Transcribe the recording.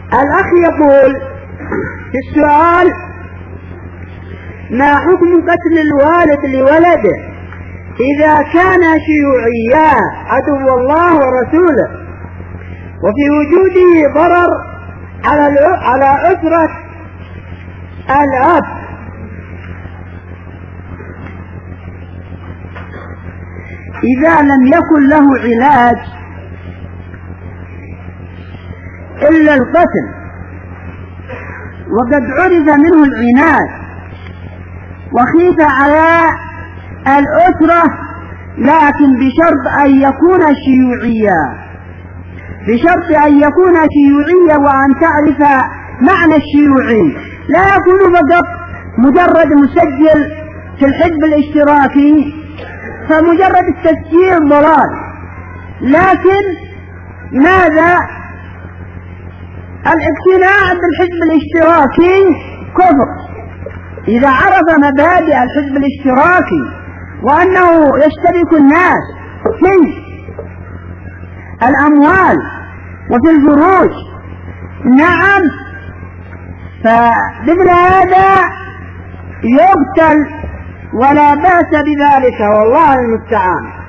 الأخ يقول في السؤال: ما حكم قتل الوالد لولده إذا كان شيوعيا عدو الله ورسوله، وفي وجوده ضرر على أسرة الأب؟ إذا لم يكن له علاج إلا القتل وقد عرف منه العناد وخيف على الأسرة، لكن بشرط أن يكون شيوعيا، وأن تعرف معنى الشيوعي، لا يكون فقط مجرد مسجل في الحزب الاشتراكي، فمجرد التسجيل ضلال، لكن ماذا؟ الاقتناع بالحزب الاشتراكي كفر. إذا عرف مبادئ الحزب الاشتراكي وأنه يشترك الناس في الأموال وفي الفروج، نعم، فمثل هذا يقتل ولا بأس بذلك، والله المستعان.